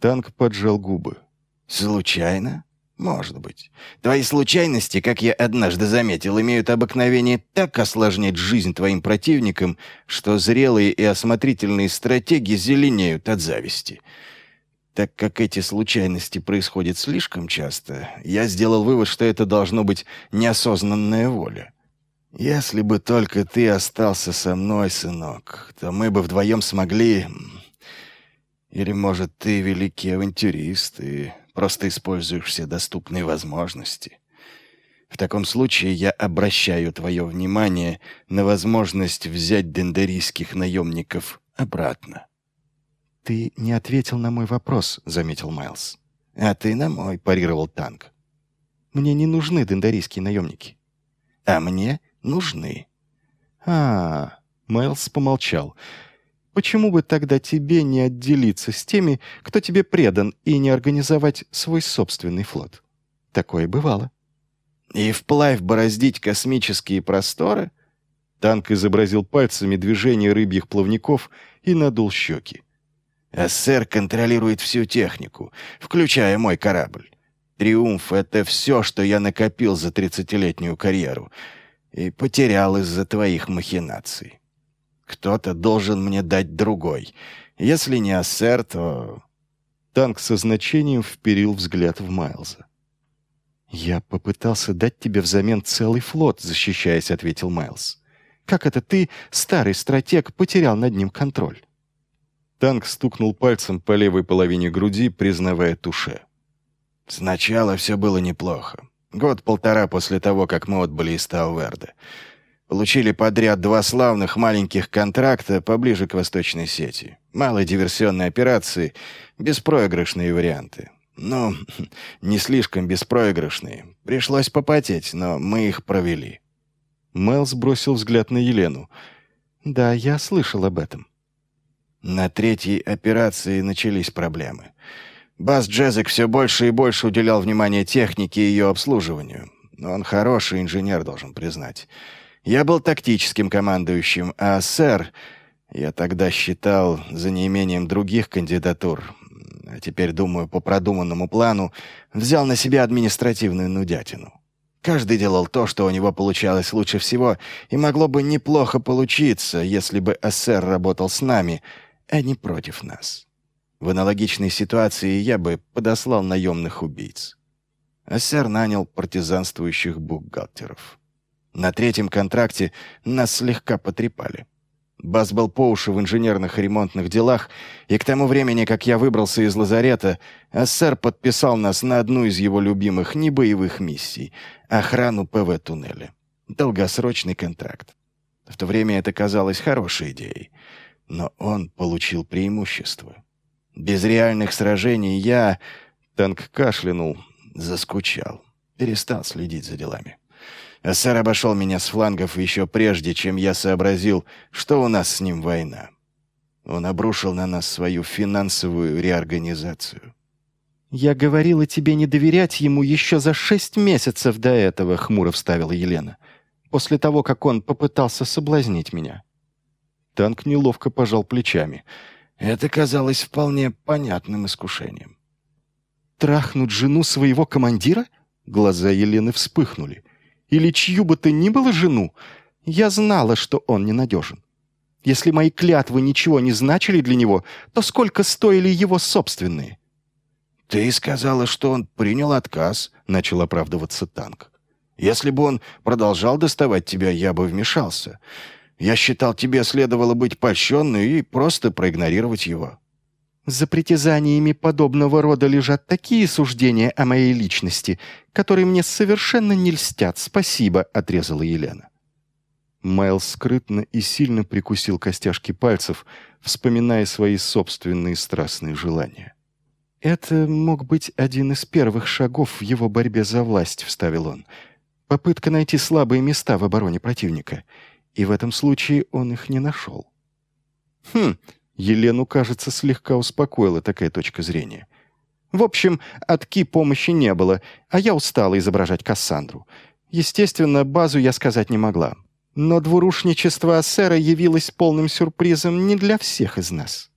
Танк поджал губы. «Случайно? Может быть. Твои случайности, как я однажды заметил, имеют обыкновение так осложнять жизнь твоим противникам, что зрелые и осмотрительные стратеги зеленеют от зависти. Так как эти случайности происходят слишком часто, я сделал вывод, что это должно быть неосознанная воля. Если бы только ты остался со мной, сынок, то мы бы вдвоем смогли... Или, может, ты великий авантюрист и просто используешь все доступные возможности. В таком случае я обращаю твое внимание на возможность взять дендерийских наемников обратно». «Ты не ответил на мой вопрос», — заметил Майлз. «А ты на мой», — парировал Танк. «Мне не нужны дендерийские наемники». «А мне нужны». Майлз помолчал. «Почему бы тогда тебе не отделиться с теми, кто тебе предан, и не организовать свой собственный флот? Такое бывало». «И вплавь бороздить космические просторы?» Танк изобразил пальцами движение рыбьих плавников и надул щеки. «СССР контролирует всю технику, включая мой корабль. Триумф — это все, что я накопил за 30-летнюю карьеру и потерял из-за твоих махинаций. Кто-то должен мне дать другой. Если не СССР, то...» Танк со значением вперил взгляд в Майлза. «Я попытался дать тебе взамен целый флот», — защищаясь, ответил Майлз. «Как это ты, старый стратег, потерял над ним контроль?» Танк стукнул пальцем по левой половине груди, признавая туше. «Сначала все было неплохо. Год-полтора после того, как мы отбыли из Тауверда. Получили подряд 2 славных маленьких контракта поближе к восточной сети. Малые диверсионные операции, беспроигрышные варианты. Ну, не слишком беспроигрышные. Пришлось попотеть, но мы их провели». Майлз бросил взгляд на Елену. «Да, я слышал об этом». На 3-й операции начались проблемы. Бас Джезек все больше и больше уделял внимание технике и ее обслуживанию. Он хороший инженер, должен признать. Я был тактическим командующим, а сэр, я тогда считал, за неимением других кандидатур, а теперь, думаю, по продуманному плану, взял на себя административную нудятину. Каждый делал то, что у него получалось лучше всего, и могло бы неплохо получиться, если бы СССР работал с нами, а не против нас. В аналогичной ситуации я бы подослал наемных убийц. СССР нанял партизанствующих бухгалтеров. На 3-м контракте нас слегка потрепали. Бас был по уши в инженерных и ремонтных делах, и к тому времени, как я выбрался из лазарета, СССР подписал нас на одну из его любимых небоевых миссий — охрану ПВ-туннеля. Долгосрочный контракт. В то время это казалось хорошей идеей, но он получил преимущество. Без реальных сражений я, Танк кашлянул, заскучал, перестал следить за делами. СССР обошел меня с флангов еще прежде, чем я сообразил, что у нас с ним война. Он обрушил на нас свою финансовую реорганизацию. «Я говорила тебе не доверять ему еще за 6 месяцев до этого», — хмуро вставила Елена, «после того, как он попытался соблазнить меня». Танк неловко пожал плечами. Это казалось вполне понятным искушением. «Трахнуть жену своего командира?» Глаза Елены вспыхнули. «Или чью бы то ни было жену? Я знала, что он ненадежен. Если мои клятвы ничего не значили для него, то сколько стоили его собственные?» «Ты сказала, что он принял отказ», — начал оправдываться Танк. «Если бы он продолжал доставать тебя, я бы вмешался. Я считал, тебе следовало быть польщенной и просто проигнорировать его». «За притязаниями подобного рода лежат такие суждения о моей личности, которые мне совершенно не льстят. Спасибо», — отрезала Елена. Майлз скрытно и сильно прикусил костяшки пальцев, вспоминая свои собственные страстные желания. «Это мог быть один из первых шагов в его борьбе за власть», — вставил он. «Попытка найти слабые места в обороне противника. И в этом случае он их не нашел». Елену, кажется, слегка успокоила такая точка зрения. «В общем, от Ки помощи не было, а я устала изображать Кассандру. Естественно, базу я сказать не могла. Но двурушничество Ассера явилось полным сюрпризом не для всех из нас».